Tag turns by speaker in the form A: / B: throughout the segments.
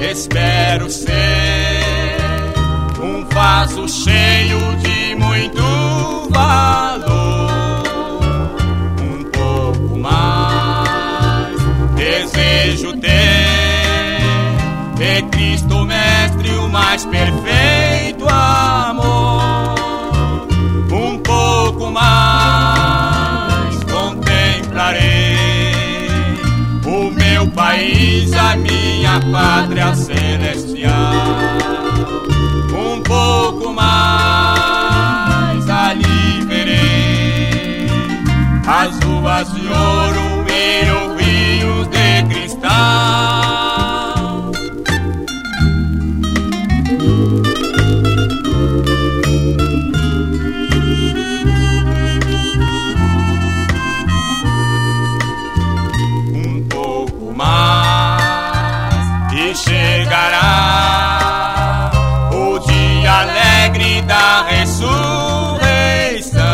A: Espero ser um vaso cheio de muito valor, um pouco mais. Desejo ter Cristo Mestre, o mais perfeito amor. Um pouco mais contemplarei o meu país, a minha pátria celestial. Um pouco mais ali verei as ruas de ouro e os rios de cristal. Um pouco mais e chegará o dia alegre da ressurreição.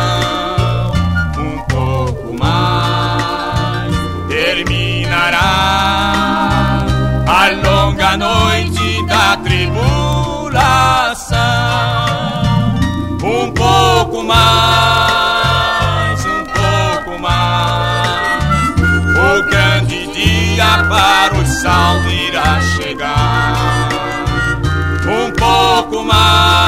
A: Um pouco mais terminará a longa noite da tribulação. Um pouco mais, o grande dia para os salvos irá chegar. Um pouco mais.